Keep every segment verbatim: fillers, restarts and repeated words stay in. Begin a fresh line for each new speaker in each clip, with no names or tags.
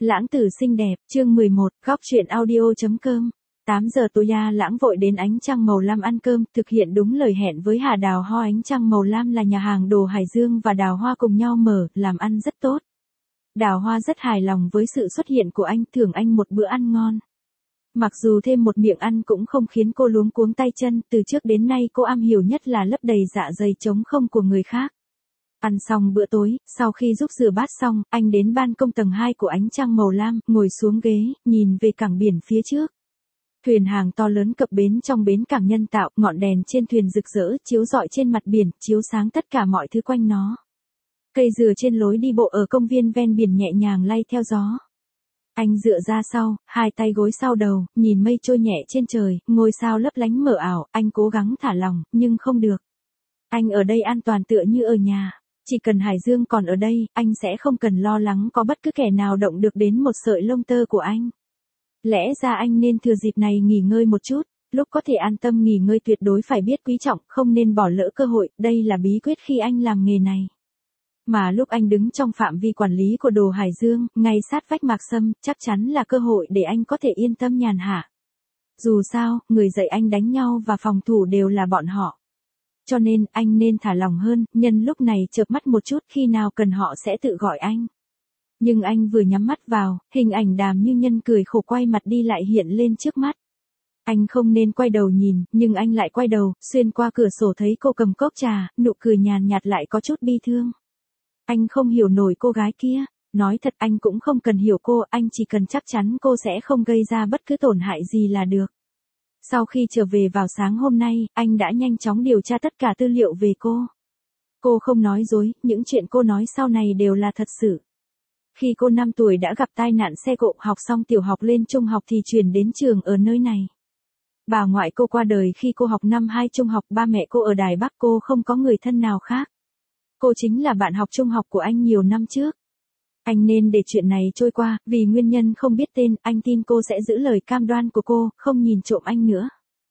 Lãng tử xinh đẹp, chương mười một, góc truyện audio.com. tám giờ tối A Lãng vội đến Ánh Trăng Màu Lam ăn cơm, thực hiện đúng lời hẹn với Hà Đào Hoa. Ánh Trăng Màu Lam là nhà hàng đồ Hải Dương và Đào Hoa cùng nhau mở, làm ăn rất tốt. Đào Hoa rất hài lòng với sự xuất hiện của anh, thưởng anh một bữa ăn ngon. Mặc dù thêm một miệng ăn cũng không khiến cô luống cuống tay chân, từ trước đến nay cô am hiểu nhất là lấp đầy dạ dày trống không của người khác. Ăn xong bữa tối, sau khi giúp rửa bát xong, anh đến ban công tầng hai của Ánh Trăng Màu Lam, ngồi xuống ghế, nhìn về cảng biển phía trước. Thuyền hàng to lớn cập bến trong bến cảng nhân tạo, ngọn đèn trên thuyền rực rỡ, chiếu rọi trên mặt biển, chiếu sáng tất cả mọi thứ quanh nó. Cây dừa trên lối đi bộ ở công viên ven biển nhẹ nhàng lay theo gió. Anh dựa ra sau, hai tay gối sau đầu, nhìn mây trôi nhẹ trên trời, ngôi sao lấp lánh mờ ảo, anh cố gắng thả lỏng, nhưng không được. Anh ở đây an toàn tựa như ở nhà. Chỉ cần Hải Dương còn ở đây, anh sẽ không cần lo lắng có bất cứ kẻ nào động được đến một sợi lông tơ của anh. Lẽ ra anh nên thừa dịp này nghỉ ngơi một chút, lúc có thể an tâm nghỉ ngơi tuyệt đối phải biết quý trọng, không nên bỏ lỡ cơ hội, đây là bí quyết khi anh làm nghề này. Mà lúc anh đứng trong phạm vi quản lý của đồ Hải Dương, ngay sát vách Mạc Sâm, chắc chắn là cơ hội để anh có thể yên tâm nhàn hạ. Dù sao, người dạy anh đánh nhau và phòng thủ đều là bọn họ. Cho nên, anh nên thả lỏng hơn, nhân lúc này chợp mắt một chút, khi nào cần họ sẽ tự gọi anh. Nhưng anh vừa nhắm mắt vào, hình ảnh Đàm Như Nhân cười khổ quay mặt đi lại hiện lên trước mắt. Anh không nên quay đầu nhìn, nhưng anh lại quay đầu, xuyên qua cửa sổ thấy cô cầm cốc trà, nụ cười nhàn nhạt lại có chút bi thương. Anh không hiểu nổi cô gái kia, nói thật anh cũng không cần hiểu cô, anh chỉ cần chắc chắn cô sẽ không gây ra bất cứ tổn hại gì là được. Sau khi trở về vào sáng hôm nay, anh đã nhanh chóng điều tra tất cả tư liệu về cô. Cô không nói dối, những chuyện cô nói sau này đều là thật sự. Khi cô năm tuổi đã gặp tai nạn xe cộ, học xong tiểu học lên trung học thì chuyển đến trường ở nơi này. Bà ngoại cô qua đời khi cô học năm hai trung học, ba mẹ cô ở Đài Bắc, cô không có người thân nào khác. Cô chính là bạn học trung học của anh nhiều năm trước. Anh nên để chuyện này trôi qua, vì nguyên nhân không biết tên, anh tin cô sẽ giữ lời cam đoan của cô, không nhìn trộm anh nữa.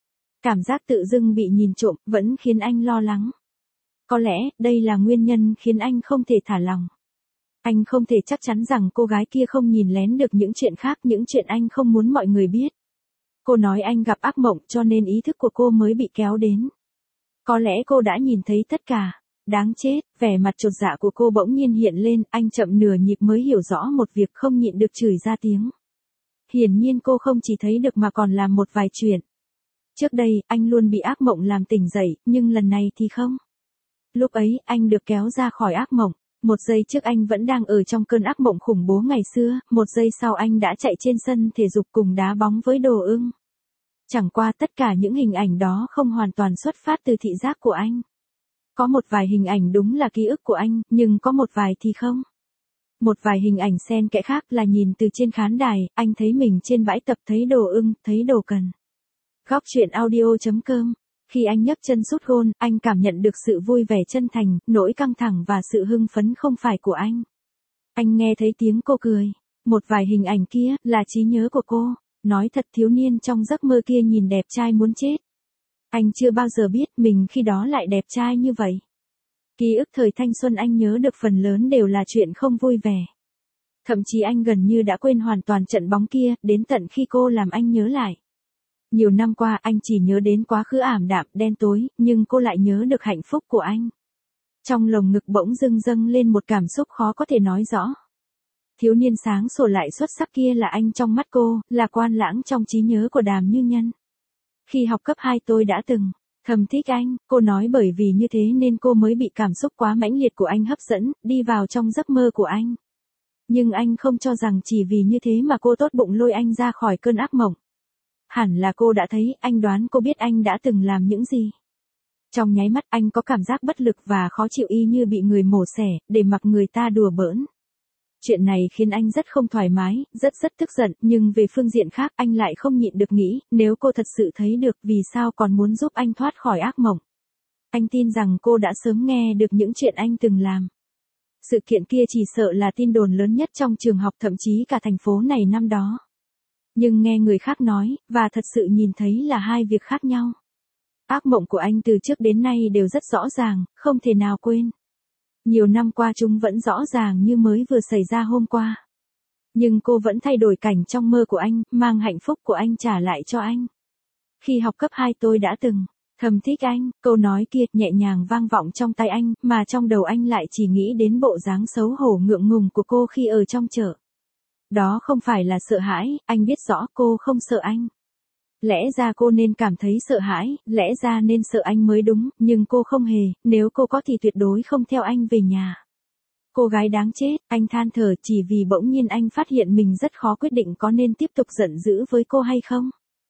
Cảm giác tự dưng bị nhìn trộm, vẫn khiến anh lo lắng. Có lẽ, đây là nguyên nhân khiến anh không thể thả lòng. Anh không thể chắc chắn rằng cô gái kia không nhìn lén được những chuyện khác, những chuyện anh không muốn mọi người biết. Cô nói anh gặp ác mộng cho nên ý thức của cô mới bị kéo đến. Có lẽ cô đã nhìn thấy tất cả. Đáng chết, vẻ mặt chột dạ của cô bỗng nhiên hiện lên, anh chậm nửa nhịp mới hiểu rõ một việc, không nhịn được chửi ra tiếng. Hiển nhiên cô không chỉ thấy được mà còn làm một vài chuyện. Trước đây, anh luôn bị ác mộng làm tỉnh dậy, nhưng lần này thì không. Lúc ấy, anh được kéo ra khỏi ác mộng. Một giây trước anh vẫn đang ở trong cơn ác mộng khủng bố ngày xưa, một giây sau anh đã chạy trên sân thể dục cùng đá bóng với Đồ Ưng. Chẳng qua tất cả những hình ảnh đó không hoàn toàn xuất phát từ thị giác của anh. Có một vài hình ảnh đúng là ký ức của anh, nhưng có một vài thì không. Một vài hình ảnh xen kẽ khác là nhìn từ trên khán đài, anh thấy mình trên bãi tập, thấy Đồ Ưng, thấy Đồ Cần. Góc truyện audio.com. Khi anh nhấc chân sút gôn, anh cảm nhận được sự vui vẻ chân thành, nỗi căng thẳng và sự hưng phấn không phải của anh. Anh nghe thấy tiếng cô cười. Một vài hình ảnh kia là trí nhớ của cô. Nói thật, thiếu niên trong giấc mơ kia nhìn đẹp trai muốn chết. Anh chưa bao giờ biết mình khi đó lại đẹp trai như vậy. Ký ức thời thanh xuân anh nhớ được phần lớn đều là chuyện không vui vẻ. Thậm chí anh gần như đã quên hoàn toàn trận bóng kia, đến tận khi cô làm anh nhớ lại. Nhiều năm qua anh chỉ nhớ đến quá khứ ảm đạm, đen tối, nhưng cô lại nhớ được hạnh phúc của anh. Trong lồng ngực bỗng dưng dâng lên một cảm xúc khó có thể nói rõ. Thiếu niên sáng sủa lại xuất sắc kia là anh trong mắt cô, là Quan Lãng trong trí nhớ của Đàm Như Nhân. Khi học cấp hai tôi đã từng thầm thích anh, cô nói bởi vì như thế nên cô mới bị cảm xúc quá mãnh liệt của anh hấp dẫn, đi vào trong giấc mơ của anh. Nhưng anh không cho rằng chỉ vì như thế mà cô tốt bụng lôi anh ra khỏi cơn ác mộng. Hẳn là cô đã thấy, anh đoán cô biết anh đã từng làm những gì. Trong nháy mắt anh có cảm giác bất lực và khó chịu y như bị người mổ xẻ, để mặc người ta đùa bỡn. Chuyện này khiến anh rất không thoải mái, rất rất tức giận, nhưng về phương diện khác anh lại không nhịn được nghĩ, nếu cô thật sự thấy được vì sao còn muốn giúp anh thoát khỏi ác mộng. Anh tin rằng cô đã sớm nghe được những chuyện anh từng làm. Sự kiện kia chỉ sợ là tin đồn lớn nhất trong trường học, thậm chí cả thành phố này năm đó. Nhưng nghe người khác nói, và thật sự nhìn thấy là hai việc khác nhau. Ác mộng của anh từ trước đến nay đều rất rõ ràng, không thể nào quên. Nhiều năm qua chúng vẫn rõ ràng như mới vừa xảy ra hôm qua. Nhưng cô vẫn thay đổi cảnh trong mơ của anh, mang hạnh phúc của anh trả lại cho anh. Khi học cấp hai tôi đã từng thầm thích anh, câu nói kia nhẹ nhàng vang vọng trong tai anh, mà trong đầu anh lại chỉ nghĩ đến bộ dáng xấu hổ ngượng ngùng của cô khi ở trong chợ. Đó không phải là sợ hãi, anh biết rõ cô không sợ anh. Lẽ ra cô nên cảm thấy sợ hãi, lẽ ra nên sợ anh mới đúng, nhưng cô không hề, nếu cô có thì tuyệt đối không theo anh về nhà. Cô gái đáng chết, anh than thở chỉ vì bỗng nhiên anh phát hiện mình rất khó quyết định có nên tiếp tục giận dữ với cô hay không.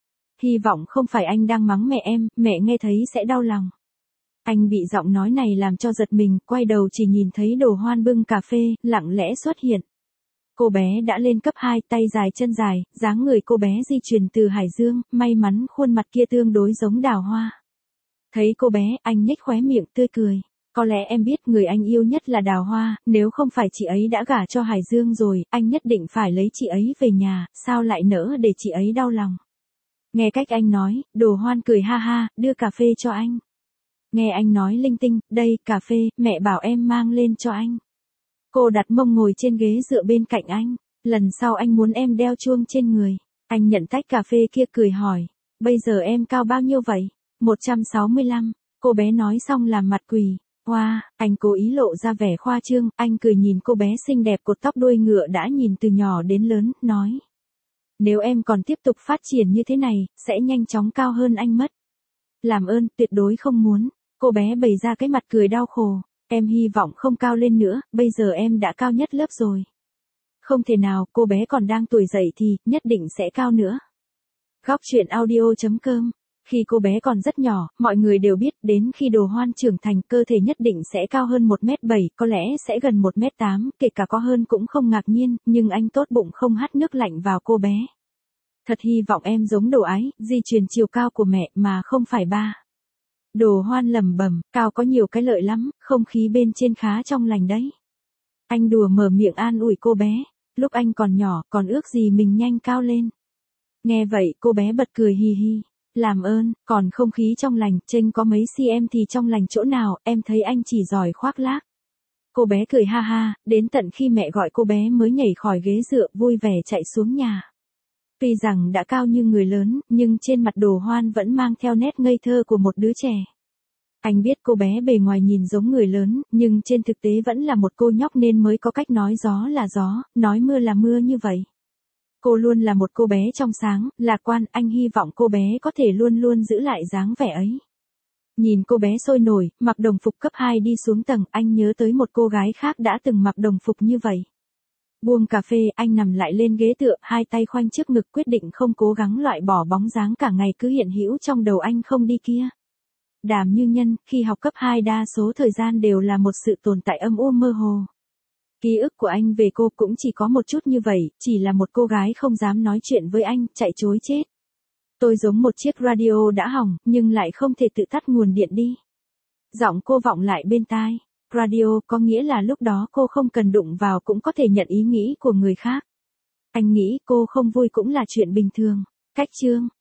Hy vọng không phải anh đang mắng mẹ em, mẹ nghe thấy sẽ đau lòng. Anh bị giọng nói này làm cho giật mình, quay đầu chỉ nhìn thấy Đồ Hoan bưng cà phê, lặng lẽ xuất hiện. Cô bé đã lên cấp hai, tay dài chân dài, dáng người cô bé di chuyển từ Hải Dương, may mắn khuôn mặt kia tương đối giống Đào Hoa. Thấy cô bé, anh nhếch khóe miệng tươi cười. Có lẽ em biết người anh yêu nhất là Đào Hoa, nếu không phải chị ấy đã gả cho Hải Dương rồi, anh nhất định phải lấy chị ấy về nhà, sao lại nỡ để chị ấy đau lòng. Nghe cách anh nói, Đồ Hoan cười ha ha, đưa cà phê cho anh. Nghe anh nói linh tinh, đây, cà phê, mẹ bảo em mang lên cho anh. Cô đặt mông ngồi trên ghế dựa bên cạnh anh, lần sau anh muốn em đeo chuông trên người. Anh nhận tách cà phê kia cười hỏi, bây giờ em cao bao nhiêu vậy? một trăm sáu mươi lăm, cô bé nói xong làm mặt quỳ. Wow, anh cố ý lộ ra vẻ khoa trương, anh cười nhìn cô bé xinh đẹp cột tóc đuôi ngựa đã nhìn từ nhỏ đến lớn, nói. Nếu em còn tiếp tục phát triển như thế này, sẽ nhanh chóng cao hơn anh mất. Làm ơn, tuyệt đối không muốn. Cô bé bày ra cái mặt cười đau khổ. Em hy vọng không cao lên nữa, bây giờ em đã cao nhất lớp rồi. Không thể nào, cô bé còn đang tuổi dậy thì, nhất định sẽ cao nữa. Góc truyện audio chấm com. Khi cô bé còn rất nhỏ, mọi người đều biết đến khi Đồ Hoan trưởng thành cơ thể nhất định sẽ cao hơn một mét bảy, có lẽ sẽ gần một mét tám, kể cả có hơn cũng không ngạc nhiên, nhưng anh tốt bụng không hắt nước lạnh vào cô bé. Thật hy vọng em giống Đồ Ái, di truyền chiều cao của mẹ mà không phải ba. Đồ Hoan lẩm bẩm, cao có nhiều cái lợi lắm, không khí bên trên khá trong lành đấy. Anh đùa mở miệng an ủi cô bé, lúc anh còn nhỏ, còn ước gì mình nhanh cao lên. Nghe vậy, cô bé bật cười hi hi. Làm ơn, còn không khí trong lành, chênh có mấy cm thì trong lành chỗ nào, em thấy anh chỉ giỏi khoác lác. Cô bé cười ha ha, đến tận khi mẹ gọi cô bé mới nhảy khỏi ghế dựa, vui vẻ chạy xuống nhà. Tuy rằng đã cao như người lớn, nhưng trên mặt Đồ Hoan vẫn mang theo nét ngây thơ của một đứa trẻ. Anh biết cô bé bề ngoài nhìn giống người lớn, nhưng trên thực tế vẫn là một cô nhóc nên mới có cách nói gió là gió, nói mưa là mưa như vậy. Cô luôn là một cô bé trong sáng, lạc quan, anh hy vọng cô bé có thể luôn luôn giữ lại dáng vẻ ấy. Nhìn cô bé sôi nổi, mặc đồng phục cấp hai đi xuống tầng, anh nhớ tới một cô gái khác đã từng mặc đồng phục như vậy. Buông cà phê, anh nằm lại lên ghế tựa, hai tay khoanh trước ngực quyết định không cố gắng loại bỏ bóng dáng cả ngày cứ hiện hữu trong đầu anh không đi kia. Đàm Như Nhân, khi học cấp hai đa số thời gian đều là một sự tồn tại âm u mơ hồ. Ký ức của anh về cô cũng chỉ có một chút như vậy, chỉ là một cô gái không dám nói chuyện với anh, chạy chối chết. Tôi giống một chiếc radio đã hỏng, nhưng lại không thể tự tắt nguồn điện đi. Giọng cô vọng lại bên tai. Radio có nghĩa là lúc đó cô không cần đụng vào cũng có thể nhận ý nghĩ của người khác. Anh nghĩ cô không vui cũng là chuyện bình thường. Cách chương.